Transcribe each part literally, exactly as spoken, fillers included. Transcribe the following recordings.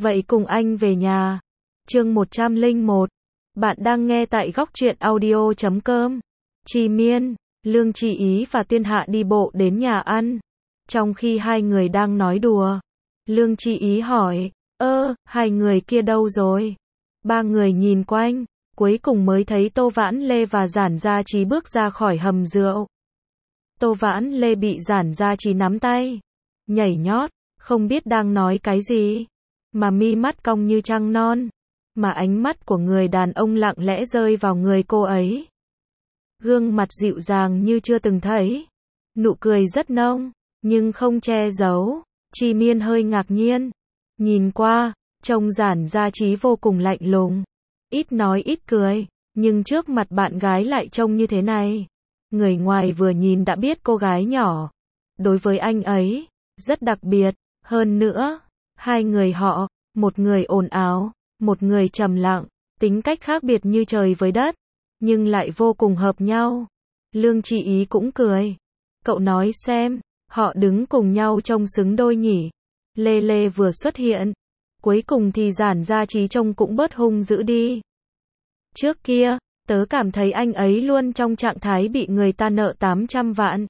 Vậy cùng anh về nhà. Chương một trăm lẻ một. Bạn đang nghe tại góc truyện audio chấm com. Chi Miên, Lương Chi Ý và Tiên Hạ đi bộ đến nhà ăn. Trong khi hai người đang nói đùa, Lương Chi Ý hỏi, ơ, hai người kia đâu rồi? Ba người nhìn quanh, cuối cùng mới thấy Tô Vãn Lê và Giản Gia Trí bước ra khỏi hầm rượu. Tô Vãn Lê bị Giản Gia Trí nắm tay, nhảy nhót, không biết đang nói cái gì, mà mi mắt cong như trăng non, mà ánh mắt của người đàn ông lặng lẽ rơi vào người cô ấy. Gương mặt dịu dàng như chưa từng thấy, nụ cười rất nông, nhưng không che giấu. Chi Miên hơi ngạc nhiên, nhìn qua, trông Giản Gia Trí vô cùng lạnh lùng, ít nói ít cười, nhưng trước mặt bạn gái lại trông như thế này. Người ngoài vừa nhìn đã biết cô gái nhỏ, đối với anh ấy, rất đặc biệt. Hơn nữa, hai người họ, một người ồn ào, một người trầm lặng, tính cách khác biệt như trời với đất, nhưng lại vô cùng hợp nhau. Lương Chi Ý cũng cười. Cậu nói xem, họ đứng cùng nhau trông xứng đôi nhỉ. Lê Lê vừa xuất hiện, cuối cùng thì Giản Gia Trí trông cũng bớt hung dữ đi. Trước kia, tớ cảm thấy anh ấy luôn trong trạng thái bị người ta nợ tám trăm vạn.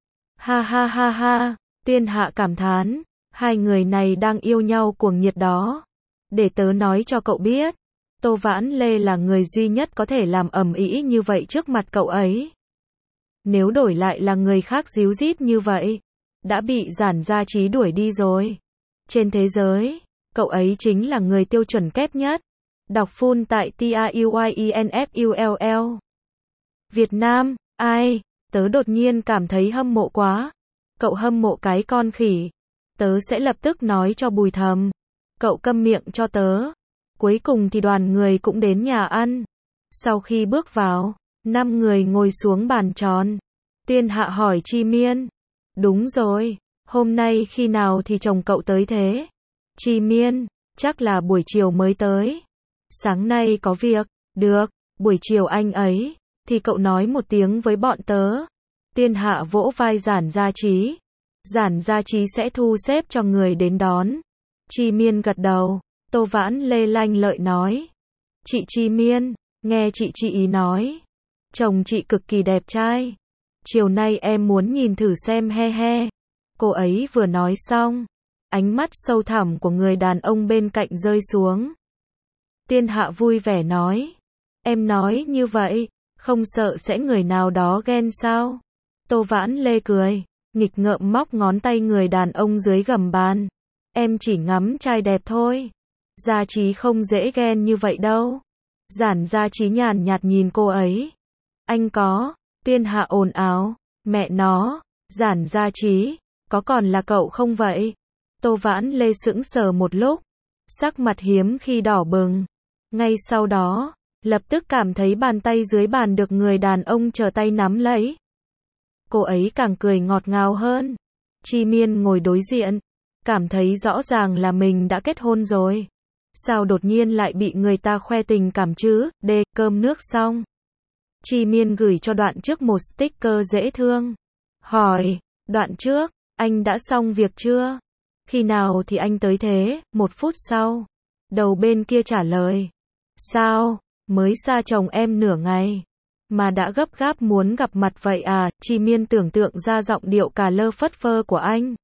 Ha ha ha ha, Tiên Hạ cảm thán, hai người này đang yêu nhau cuồng nhiệt đó. Để tớ nói cho cậu biết, Tô Vãn Lê là người duy nhất có thể làm ầm ĩ như vậy trước mặt cậu ấy. Nếu đổi lại là người khác díu dít như vậy, đã bị Giản Gia Trí đuổi đi rồi. Trên thế giới, cậu ấy chính là người tiêu chuẩn kép nhất. Đọc full tại T A U Y E N F U L L. Việt Nam, ai, tớ đột nhiên cảm thấy hâm mộ quá. Cậu hâm mộ cái con khỉ. Tớ sẽ lập tức nói cho Bùi Thầm. Cậu câm miệng cho tớ. Cuối cùng thì đoàn người cũng đến nhà ăn. Sau khi bước vào, năm người ngồi xuống bàn tròn. Tiên Hạ hỏi Chi Miên. Đúng rồi, hôm nay khi nào thì chồng cậu tới thế? Chi Miên, chắc là buổi chiều mới tới. Sáng nay có việc, được, buổi chiều anh ấy, thì cậu nói một tiếng với bọn tớ. Tiên Hạ vỗ vai Giản Gia Trí. Giản Gia Trí sẽ thu xếp cho người đến đón. Chi Miên gật đầu. Tô Vãn Lê lanh lợi nói. Chị Chi Miên, nghe chị Chi Ý nói, chồng chị cực kỳ đẹp trai. Chiều nay em muốn nhìn thử xem he he. Cô ấy vừa nói xong, ánh mắt sâu thẳm của người đàn ông bên cạnh rơi xuống. Tiên Hạ vui vẻ nói. Em nói như vậy, không sợ sẽ người nào đó ghen sao? Tô Vãn Lê cười, nghịch ngợm móc ngón tay người đàn ông dưới gầm bàn. Em chỉ ngắm trai đẹp thôi. Gia Trí không dễ ghen như vậy đâu. Giản Gia Trí nhàn nhạt nhìn cô ấy. Anh có. Tiên Hạ ồn ào. Mẹ nó, Giản Gia Trí, có còn là cậu không vậy? Tô Vãn Lê sững sờ một lúc, sắc mặt hiếm khi đỏ bừng. Ngay sau đó, lập tức cảm thấy bàn tay dưới bàn được người đàn ông trở tay nắm lấy. Cô ấy càng cười ngọt ngào hơn. Chi Miên ngồi đối diện, cảm thấy rõ ràng là mình đã kết hôn rồi. Sao đột nhiên lại bị người ta khoe tình cảm chứ? Đê, cơm nước xong. Chi Miên gửi cho Đoạn Trước một sticker dễ thương. Hỏi, Đoạn Trước, anh đã xong việc chưa? Khi nào thì anh tới thế? Một phút sau, đầu bên kia trả lời. Sao, mới xa chồng em nửa ngày, mà đã gấp gáp muốn gặp mặt vậy à? Chi Miên tưởng tượng ra giọng điệu cà lơ phất phơ của anh.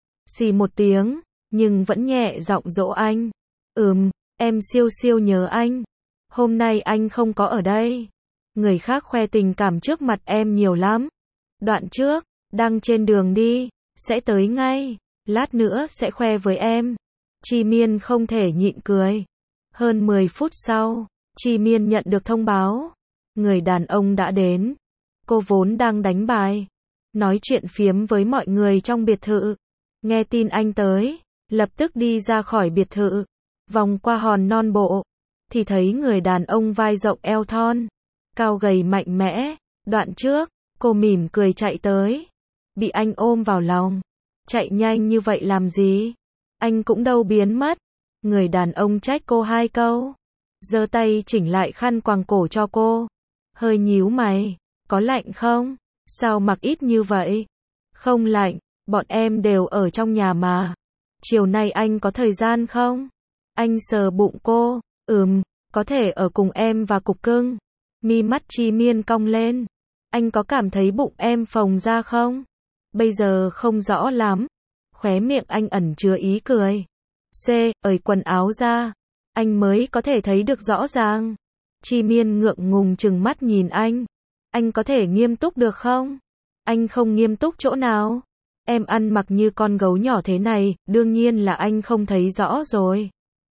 Xì một tiếng, nhưng vẫn nhẹ giọng dỗ anh. Ừm, em siêu siêu nhớ anh. Hôm nay anh không có ở đây. Người khác khoe tình cảm trước mặt em nhiều lắm. Đoạn Trước, đang trên đường đi, sẽ tới ngay. Lát nữa sẽ khoe với em. Chi Miên không thể nhịn cười. Hơn mười phút sau, Chi Miên nhận được thông báo. Người đàn ông đã đến. Cô vốn đang đánh bài, nói chuyện phiếm với mọi người trong biệt thự. Nghe tin anh tới, lập tức đi ra khỏi biệt thự. Vòng qua hòn non bộ, thì thấy người đàn ông vai rộng eo thon, cao gầy mạnh mẽ. Đoạn Trước, cô mỉm cười chạy tới. Bị anh ôm vào lòng. Chạy nhanh như vậy làm gì? Anh cũng đâu biến mất. Người đàn ông trách cô hai câu, giơ tay chỉnh lại khăn quàng cổ cho cô. Hơi nhíu mày, có lạnh không? Sao mặc ít như vậy? Không lạnh, bọn em đều ở trong nhà mà. Chiều nay anh có thời gian không? Anh sờ bụng cô, ừm, có thể ở cùng em và cục cưng. Mi mắt Chi Miên cong lên. Anh có cảm thấy bụng em phồng ra không? Bây giờ không rõ lắm. Khóe miệng anh ẩn chứa ý cười. C, ởi quần áo ra. Anh mới có thể thấy được rõ ràng. Chi Miên ngượng ngùng trừng mắt nhìn anh. Anh có thể nghiêm túc được không? Anh không nghiêm túc chỗ nào? Em ăn mặc như con gấu nhỏ thế này, đương nhiên là anh không thấy rõ rồi.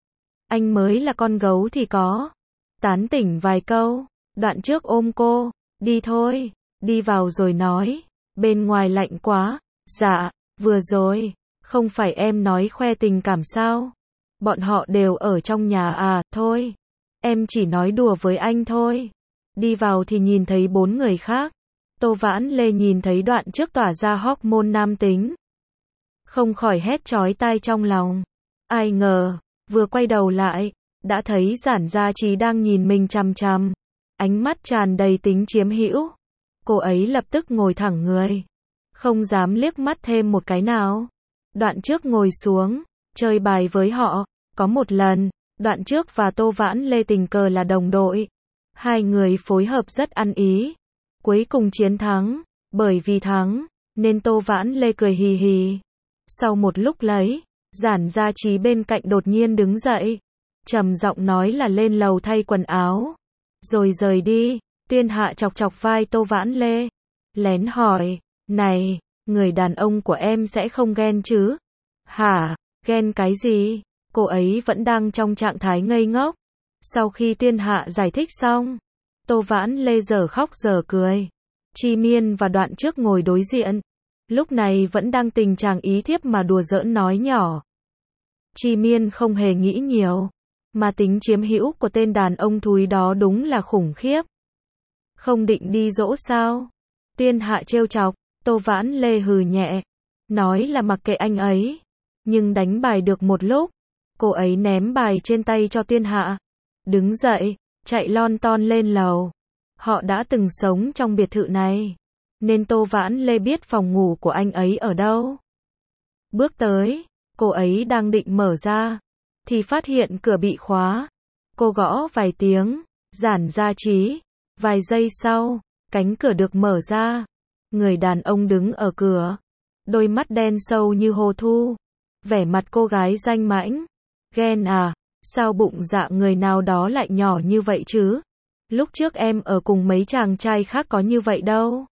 Anh mới là con gấu thì có. Tán tỉnh vài câu. Đoạn trước ôm cô. Đi thôi. Đi vào rồi nói. Bên ngoài lạnh quá. Dạ, vừa rồi. Không phải em nói khoe tình cảm sao? Bọn họ đều ở trong nhà à, thôi. Em chỉ nói đùa với anh thôi. Đi vào thì nhìn thấy bốn người khác. Tô Vãn Lê nhìn thấy đoạn trước tỏa ra hormone nam tính. Không khỏi hét chói tai trong lòng. Ai ngờ, vừa quay đầu lại, đã thấy Giản Gia Trí đang nhìn mình chằm chằm. Ánh mắt tràn đầy tính chiếm hữu. Cô ấy lập tức ngồi thẳng người. Không dám liếc mắt thêm một cái nào. Đoạn trước ngồi xuống, chơi bài với họ. Có một lần, Đoạn trước và Tô Vãn Lê tình cờ là đồng đội. Hai người phối hợp rất ăn ý. Cuối cùng chiến thắng. Bởi vì thắng, nên Tô Vãn Lê cười hì hì. Sau một lúc lấy, Giản Gia Trí bên cạnh đột nhiên đứng dậy. Trầm giọng nói là lên lầu thay quần áo. Rồi rời đi. Tiên Hạ chọc chọc vai Tô Vãn Lê. Lén hỏi, này, người đàn ông của em sẽ không ghen chứ? Hả, ghen cái gì? Cô ấy vẫn đang trong trạng thái ngây ngốc. Sau khi Tiên Hạ giải thích xong, Tô Vãn Lê giờ khóc giờ cười. Chi Miên và Đoạn trước ngồi đối diện. Lúc này vẫn đang tình trạng ý thiếp mà đùa giỡn nói nhỏ. Chi Miên không hề nghĩ nhiều. Mà tính chiếm hữu của tên đàn ông thúi đó đúng là khủng khiếp. Không định đi dỗ sao? Tiên Hạ trêu chọc. Tô Vãn Lê hừ nhẹ. Nói là mặc kệ anh ấy. Nhưng đánh bài được một lúc. Cô ấy ném bài trên tay cho Tiên Hạ. Đứng dậy, chạy lon ton lên lầu. Họ đã từng sống trong biệt thự này. Nên Tô Vãn Lê biết phòng ngủ của anh ấy ở đâu. Bước tới, cô ấy đang định mở ra. Thì phát hiện cửa bị khóa. Cô gõ vài tiếng. Giản Gia Trí. Vài giây sau, cánh cửa được mở ra. Người đàn ông đứng ở cửa. Đôi mắt đen sâu như hồ thu. Vẻ mặt cô gái danh mãnh. Ghen à, sao bụng dạ người nào đó lại nhỏ như vậy chứ? Lúc trước em ở cùng mấy chàng trai khác có như vậy đâu.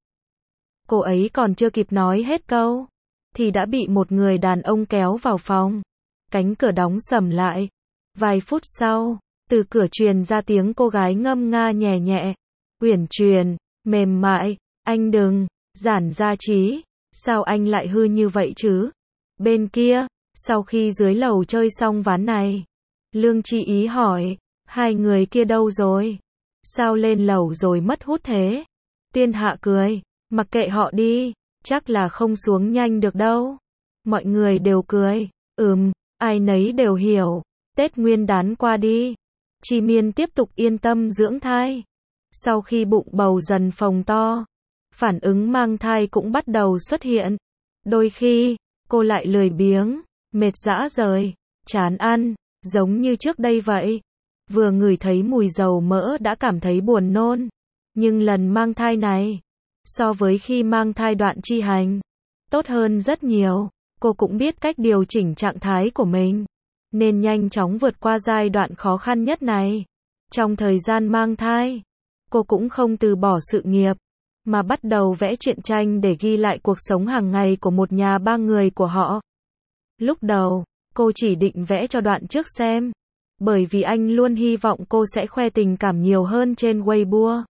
Cô ấy còn chưa kịp nói hết câu. Thì đã bị một người đàn ông kéo vào phòng. Cánh cửa đóng sầm lại. Vài phút sau, từ cửa truyền ra tiếng cô gái ngâm nga nhẹ nhẹ. Uyển chuyển, mềm mại, anh đừng, Giản Gia Trí, sao anh lại hư như vậy chứ? Bên kia, sau khi dưới lầu chơi xong ván này, Lương Chi Ý hỏi, hai người kia đâu rồi? Sao lên lầu rồi mất hút thế? Tiên Hạ cười, mặc kệ họ đi, chắc là không xuống nhanh được đâu. Mọi người đều cười, ừm, ai nấy đều hiểu, Tết Nguyên đán qua đi. Chi Miên tiếp tục yên tâm dưỡng thai. Sau khi bụng bầu dần phồng to, phản ứng mang thai cũng bắt đầu xuất hiện. Đôi khi, cô lại lười biếng, mệt rã rời, chán ăn, giống như trước đây vậy. Vừa ngửi thấy mùi dầu mỡ đã cảm thấy buồn nôn. Nhưng lần mang thai này, so với khi mang thai đoạn chi hành, tốt hơn rất nhiều. Cô cũng biết cách điều chỉnh trạng thái của mình, nên nhanh chóng vượt qua giai đoạn khó khăn nhất này. Trong thời gian mang thai, cô cũng không từ bỏ sự nghiệp, mà bắt đầu vẽ truyện tranh để ghi lại cuộc sống hàng ngày của một nhà ba người của họ. Lúc đầu, cô chỉ định vẽ cho Đoạn trước xem, bởi vì anh luôn hy vọng cô sẽ khoe tình cảm nhiều hơn trên Weibo.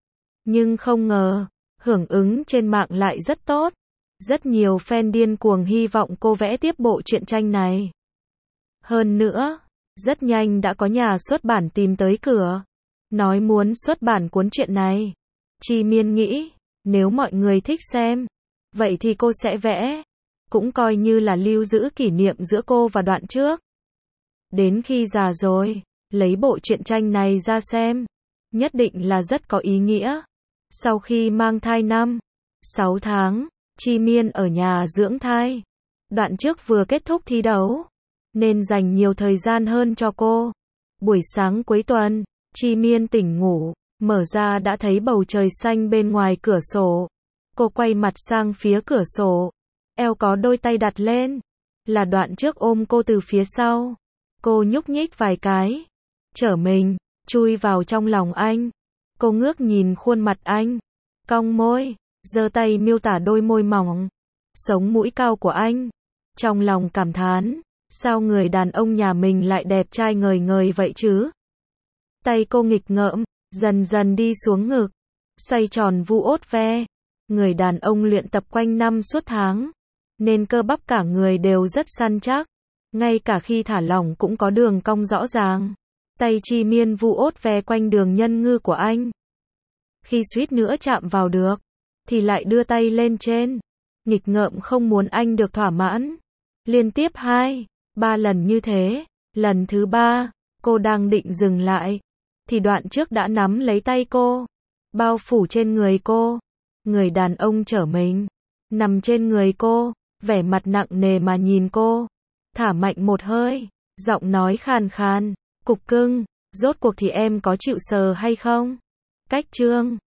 Nhưng không ngờ, hưởng ứng trên mạng lại rất tốt. Rất nhiều fan điên cuồng hy vọng cô vẽ tiếp bộ truyện tranh này. Hơn nữa, rất nhanh đã có nhà xuất bản tìm tới cửa, nói muốn xuất bản cuốn truyện này. Chi Miên nghĩ, nếu mọi người thích xem, vậy thì cô sẽ vẽ, cũng coi như là lưu giữ kỷ niệm giữa cô và Đoạn trước. Đến khi già rồi, lấy bộ truyện tranh này ra xem, nhất định là rất có ý nghĩa. Sau khi mang thai năm, sáu tháng, Chi Miên ở nhà dưỡng thai. Đoạn trước vừa kết thúc thi đấu, nên dành nhiều thời gian hơn cho cô. Buổi sáng cuối tuần, Chi Miên tỉnh ngủ, mở ra đã thấy bầu trời xanh bên ngoài cửa sổ. Cô quay mặt sang phía cửa sổ, eo có đôi tay đặt lên, là Đoạn trước ôm cô từ phía sau. Cô nhúc nhích vài cái, trở mình, chui vào trong lòng anh. Cô ngước nhìn khuôn mặt anh, cong môi, giơ tay miêu tả đôi môi mỏng, sống mũi cao của anh. Trong lòng cảm thán, sao người đàn ông nhà mình lại đẹp trai ngời ngời vậy chứ? Tay cô nghịch ngợm, dần dần đi xuống ngực, xoay tròn vu ốt ve. Người đàn ông luyện tập quanh năm suốt tháng, nên cơ bắp cả người đều rất săn chắc. Ngay cả khi thả lỏng cũng có đường cong rõ ràng. Tay Chi Miên vu ốt ve quanh đường nhân ngư của anh. Khi suýt nữa chạm vào được, thì lại đưa tay lên trên, nghịch ngợm không muốn anh được thỏa mãn. Liên tiếp hai, ba lần như thế. Lần thứ ba, cô đang định dừng lại, thì Đoạn trước đã nắm lấy tay cô, bao phủ trên người cô. Người đàn ông trở mình, nằm trên người cô, vẻ mặt nặng nề mà nhìn cô. Thả mạnh một hơi, giọng nói khàn khàn, cục cưng, rốt cuộc thì em có chịu sờ hay không? Cách chương